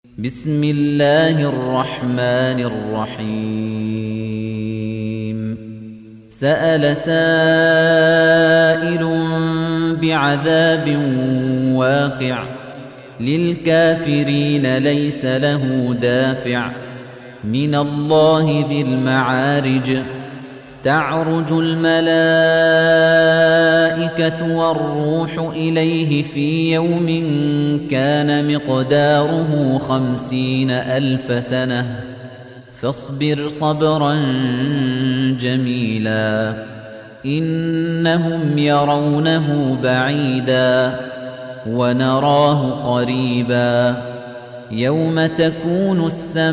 بسم الله الرحمن الرحيم سأل سائل بعذاب واقع للكافرين ليس له دافع من الله ذي المعارج تعرج الملائكة والروح إليه في يوم كان مقداره 50,000 سنة فاصبر صبرا جميلا إنهم يرونه بعيدا ونراه قريبا يوم تكون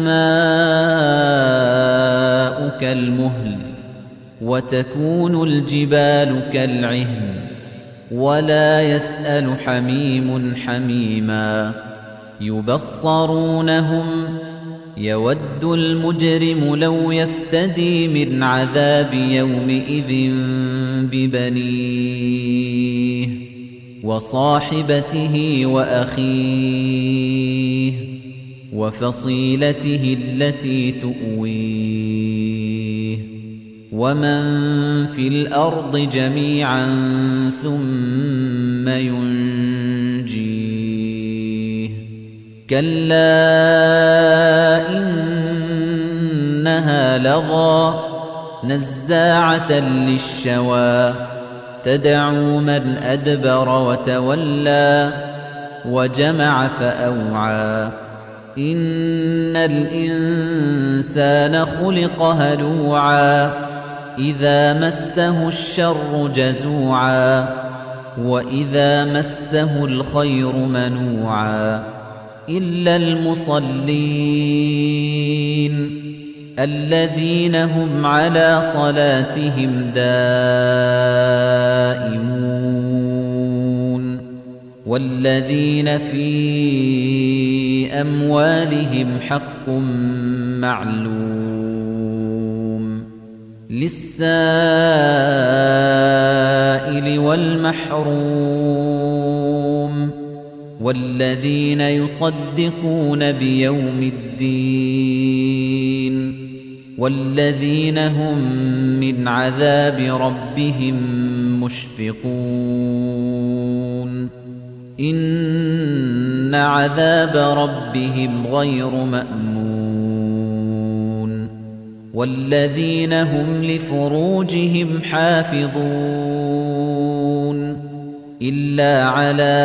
السماء كالمهل وتكون الجبال كالعهن ولا يسأل حميم حميما يبصرونهم يود المجرم لو يفتدي من عذاب يومئذ ببنيه وصاحبته وأخيه وفصيلته التي تؤويه ومن في الأرض جميعا ثم ينجيه كلا إنها لظى نزاعة للشوى تدعو من أدبر وتولى وجمع فأوعى إن الإنسان خلق هلوعا إذا مسه الشر جزوعا وإذا مسه الخير منوعا إلا المصلين الذين هم على صلاتهم دائمون والذين في أموالهم حق معلوم للسائل والمحروم والذين يصدقون بيوم الدين والذين هم من عذاب ربهم مشفقون إن عذاب ربهم غير مأمون والذين هم لفروجهم حافظون إلا على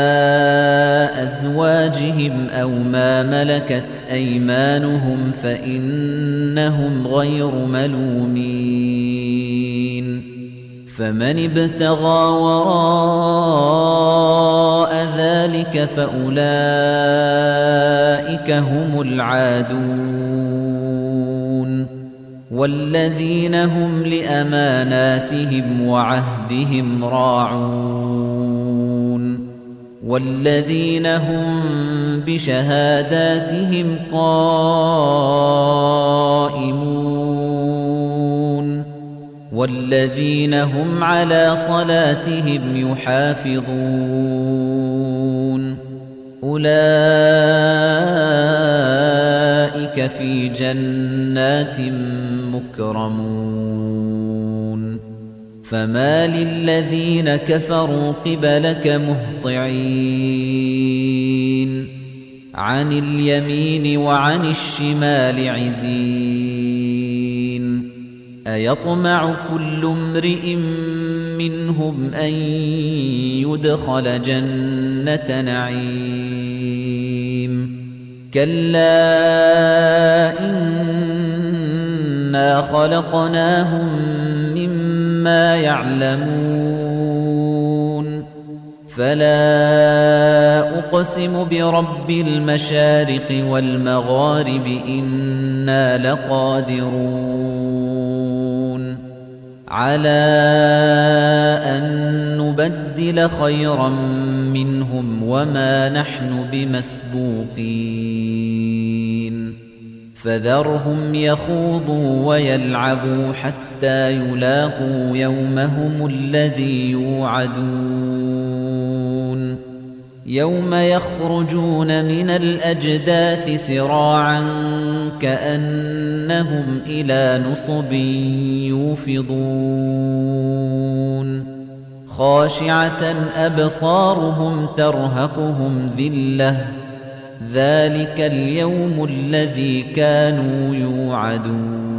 أزواجهم أو ما ملكت أيمانهم فإنهم غير ملومين فمن ابتغى وراء ذلك فأولئك هم العادون والذين هم لأماناتهم وعهدهم راعون والذين هم بشهاداتهم قائمون والذين هم على صلاتهم يحافظون أولئك في جنات مكرمون فما للذين كفروا قبلك مهطعين عن اليمين وعن الشمال عزين أيطمع كل امرئ منهم أن يدخل جنة نعيم كلا إنا خلقناهم مما يعلمون فلا أقسم برب المشارق والمغارب إنا لقادرون على أن نبدل خيرا منهم وما نحن بمسبوقين فذرهم يخوضوا ويلعبوا حتى يلاقوا يومهم الذي يوعدون يَوْمَ يَخْرُجُونَ مِنَ الْأَجْدَاثِ سِرَاعًا كَأَنَّهُمْ إِلَى نُصُبٍ يُوفِضُونَ خَاشِعَةً أَبْصَارُهُمْ تَرْهَقُهُمْ ذِلَّةٌ ذَلِكَ الْيَوْمُ الَّذِي كَانُوا يُوعَدُونَ